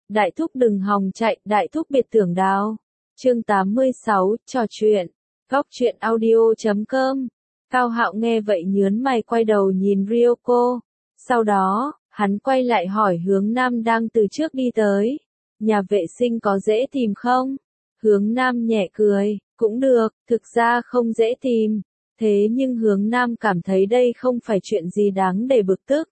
Đại thúc đừng hòng chạy, đại thúc biệt tưởng đào. Chương 86, trò chuyện. Góc chuyện audio.com. Cao Hạo nghe vậy nhớn mày quay đầu nhìn Ryoko. Sau đó, hắn quay lại hỏi Hướng Nam đang từ trước đi tới. Nhà vệ sinh có dễ tìm không? Hướng Nam nhẹ cười, cũng được, thực ra không dễ tìm. Thế nhưng Hướng Nam cảm thấy đây không phải chuyện gì đáng để bực tức.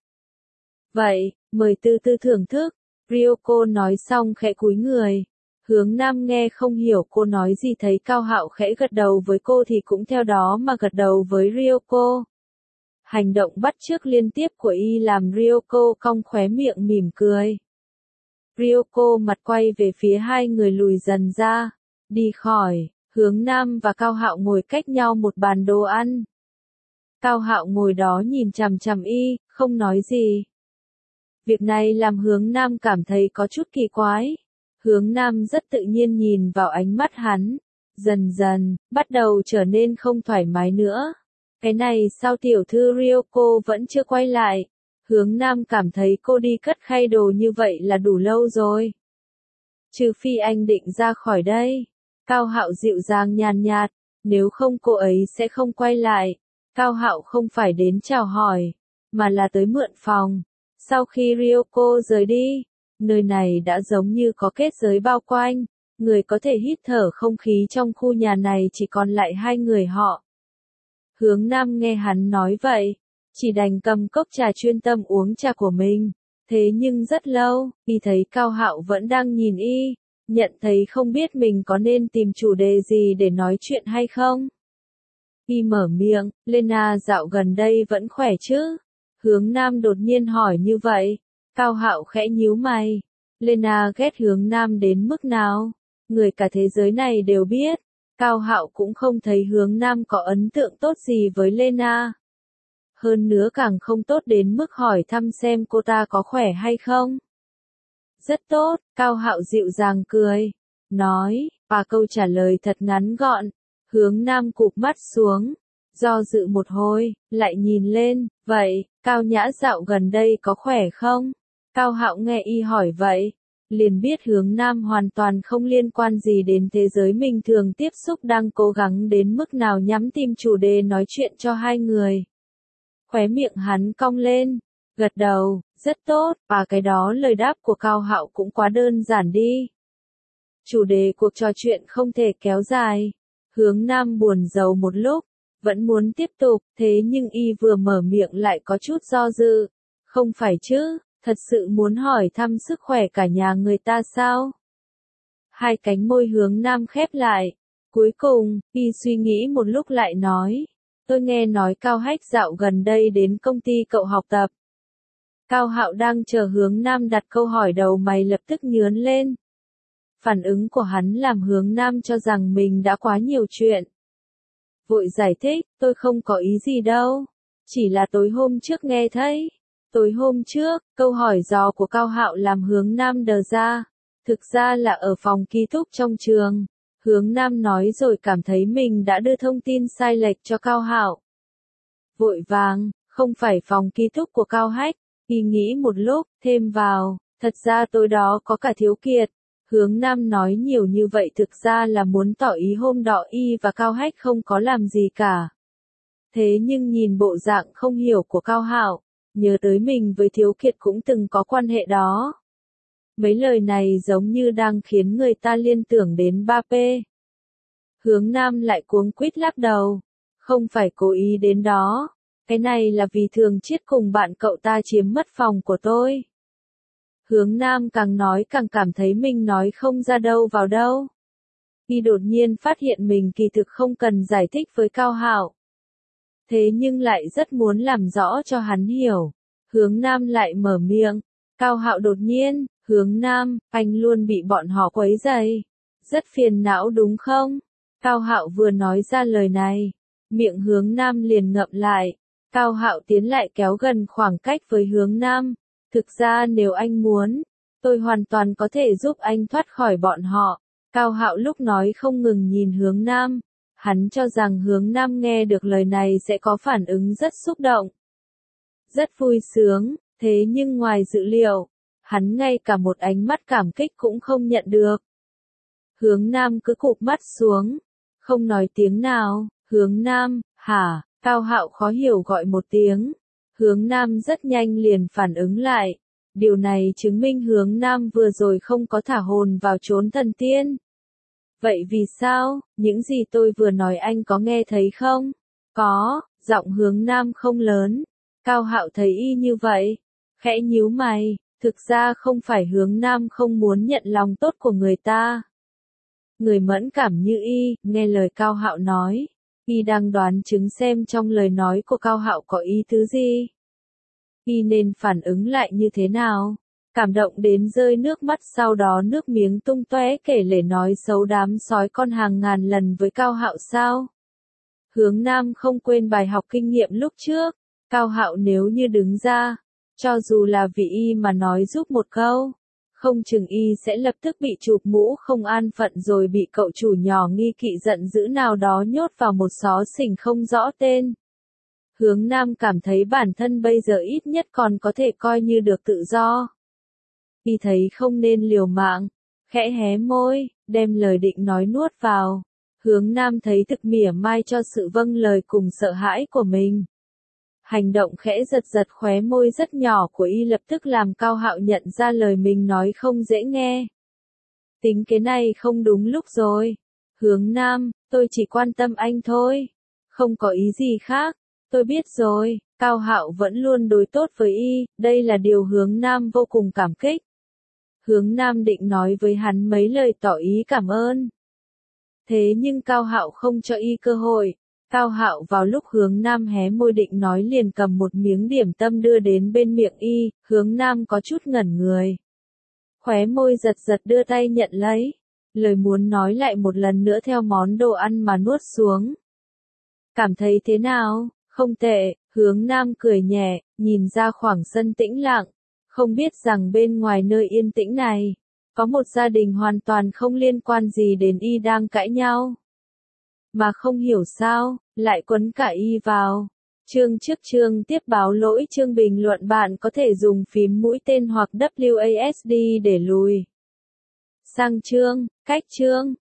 Vậy, mời từ từ thưởng thức. Ryoko nói xong khẽ cúi người. Hướng Nam nghe không hiểu cô nói gì, thấy Cao Hạo khẽ gật đầu với cô thì cũng theo đó mà gật đầu với Ryoko. Hành động bắt chước liên tiếp của y làm Ryoko cong khóe miệng mỉm cười. Ryoko mặt quay về phía hai người lùi dần ra. Đi khỏi, Hướng Nam và Cao Hạo ngồi cách nhau một bàn đồ ăn. Cao Hạo ngồi đó nhìn chằm chằm y, không nói gì. Việc này làm Hướng Nam cảm thấy có chút kỳ quái. Hướng Nam rất tự nhiên nhìn vào ánh mắt hắn. Dần dần, bắt đầu trở nên không thoải mái nữa. Cái này sao tiểu thư Ryoko vẫn chưa quay lại? Hướng Nam cảm thấy cô đi cất khay đồ như vậy là đủ lâu rồi. Trừ phi anh định ra khỏi đây. Cao Hạo dịu dàng nhàn nhạt, nếu không cô ấy sẽ không quay lại. Cao Hạo không phải đến chào hỏi, mà là tới mượn phòng. Sau khi Ryoko rời đi, nơi này đã giống như có kết giới bao quanh, người có thể hít thở không khí trong khu nhà này chỉ còn lại hai người họ. Hướng Nam nghe hắn nói vậy, chỉ đành cầm cốc trà chuyên tâm uống trà của mình. Thế nhưng rất lâu, y thấy Cao Hạo vẫn đang nhìn y, nhận thấy không biết mình có nên tìm chủ đề gì để nói chuyện hay không. Y mở miệng, Lena dạo gần đây vẫn khỏe chứ? Hướng Nam đột nhiên hỏi như vậy. Cao Hạo khẽ nhíu mày. Lena ghét Hướng Nam đến mức nào? Người cả thế giới này đều biết. Cao Hạo cũng không thấy Hướng Nam có ấn tượng tốt gì với Lena. Hơn nữa càng không tốt đến mức hỏi thăm xem cô ta có khỏe hay không. Rất tốt, Cao Hạo dịu dàng cười. Nói, và câu trả lời thật ngắn gọn. Hướng Nam cụp mắt xuống. Do dự một hồi, lại nhìn lên, vậy, Cao Nhã dạo gần đây có khỏe không? Cao Hạo nghe y hỏi vậy, liền biết Hướng Nam hoàn toàn không liên quan gì đến thế giới mình thường tiếp xúc, đang cố gắng đến mức nào nhắm tìm chủ đề nói chuyện cho hai người. Khóe miệng hắn cong lên, gật đầu, rất tốt, và cái đó lời đáp của Cao Hạo cũng quá đơn giản đi. Chủ đề cuộc trò chuyện không thể kéo dài. Hướng Nam buồn rầu một lúc, vẫn muốn tiếp tục, thế nhưng y vừa mở miệng lại có chút do dự. Không phải chứ, thật sự muốn hỏi thăm sức khỏe cả nhà người ta sao? Hai cánh môi Hướng Nam khép lại. Cuối cùng, y suy nghĩ một lúc lại nói. Tôi nghe nói Cao Hách dạo gần đây đến công ty cậu học tập. Cao Hạo đang chờ Hướng Nam đặt câu hỏi, đầu mày lập tức nhướng lên. Phản ứng của hắn làm Hướng Nam cho rằng mình đã quá nhiều chuyện. Vội giải thích, tôi không có ý gì đâu. Chỉ là tối hôm trước nghe thấy. Tối hôm trước, câu hỏi dò của Cao Hạo làm Hướng Nam đờ ra. Thực ra là ở phòng ký túc trong trường. Hướng Nam nói rồi cảm thấy mình đã đưa thông tin sai lệch cho Cao Hạo. Vội vàng, không phải phòng ký túc của Cao Hách. Y nghĩ một lúc, thêm vào, thật ra tối đó có cả Thiếu Kiệt. Hướng Nam nói nhiều như vậy thực ra là muốn tỏ ý hôm đó y và Cao Hách không có làm gì cả. Thế nhưng nhìn bộ dạng không hiểu của Cao Hạo, nhớ tới mình với Thiếu Kiệt cũng từng có quan hệ đó. Mấy lời này giống như đang khiến người ta liên tưởng đến Mbappé. Hướng Nam lại cuống quýt lắc đầu. Không phải cố ý đến đó. Cái này là vì Thường Chiết cùng bạn cậu ta chiếm mất phòng của tôi. Hướng Nam càng nói càng cảm thấy mình nói không ra đâu vào đâu. Y đột nhiên phát hiện mình kỳ thực không cần giải thích với Cao Hạo. Thế nhưng lại rất muốn làm rõ cho hắn hiểu. Hướng Nam lại mở miệng. Cao Hạo đột nhiên, Hướng Nam, anh luôn bị bọn họ quấy rầy. Rất phiền não đúng không? Cao Hạo vừa nói ra lời này, miệng Hướng Nam liền ngậm lại. Cao Hạo tiến lại kéo gần khoảng cách với Hướng Nam. Thực ra nếu anh muốn, tôi hoàn toàn có thể giúp anh thoát khỏi bọn họ. Cao Hạo lúc nói không ngừng nhìn Hướng Nam. Hắn cho rằng Hướng Nam nghe được lời này sẽ có phản ứng rất xúc động. Rất vui sướng, thế nhưng ngoài dự liệu, hắn ngay cả một ánh mắt cảm kích cũng không nhận được. Hướng Nam cứ cụp mắt xuống, không nói tiếng nào. Hướng Nam, hả? Cao Hạo khó hiểu gọi một tiếng. Hướng Nam rất nhanh liền phản ứng lại. Điều này chứng minh Hướng Nam vừa rồi không có thả hồn vào chốn thần tiên. Vậy vì sao? Những gì tôi vừa nói anh có nghe thấy không? Có, giọng Hướng Nam không lớn. Cao Hạo thấy y như vậy, khẽ nhíu mày. Thực ra không phải Hướng Nam không muốn nhận lòng tốt của người ta. Người mẫn cảm như y, nghe lời Cao Hạo nói, y đang đoán chứng xem trong lời nói của Cao Hạo có ý tứ gì. Y nên phản ứng lại như thế nào? Cảm động đến rơi nước mắt, sau đó nước miếng tung tóe kể lể nói xấu đám sói con hàng ngàn lần với Cao Hạo sao? Hướng Nam không quên bài học kinh nghiệm lúc trước. Cao Hạo nếu như đứng ra, cho dù là vì y mà nói giúp một câu, không chừng y sẽ lập tức bị chụp mũ không an phận rồi bị cậu chủ nhỏ nghi kỵ giận dữ nào đó nhốt vào một xó xỉnh không rõ tên. Hướng Nam cảm thấy bản thân bây giờ ít nhất còn có thể coi như được tự do. Y thấy không nên liều mạng, khẽ hé môi, đem lời định nói nuốt vào. Hướng Nam thấy thực mỉa mai cho sự vâng lời cùng sợ hãi của mình. Hành động khẽ giật giật khóe môi rất nhỏ của y lập tức làm Cao Hạo nhận ra lời mình nói không dễ nghe. Tính cái này không đúng lúc rồi. Hướng Nam, tôi chỉ quan tâm anh thôi. Không có ý gì khác. Tôi biết rồi. Cao Hạo vẫn luôn đối tốt với y, đây là điều Hướng Nam vô cùng cảm kích. Hướng Nam định nói với hắn mấy lời tỏ ý cảm ơn. Thế nhưng Cao Hạo không cho y cơ hội. Cao Hạo vào lúc Hướng Nam hé môi định nói liền cầm một miếng điểm tâm đưa đến bên miệng y, Hướng Nam có chút ngẩn người. Khóe môi giật giật đưa tay nhận lấy. Lời muốn nói lại một lần nữa theo món đồ ăn mà nuốt xuống. Cảm thấy thế nào? Không tệ, Hướng Nam cười nhẹ, nhìn ra khoảng sân tĩnh lặng. Không biết rằng bên ngoài nơi yên tĩnh này, có một gia đình hoàn toàn không liên quan gì đến y đang cãi nhau. Mà không hiểu sao, lại quấn cả y vào. Chương trước chương tiếp báo lỗi chương bình luận bạn có thể dùng phím mũi tên hoặc WASD để lùi sang chương, cách chương.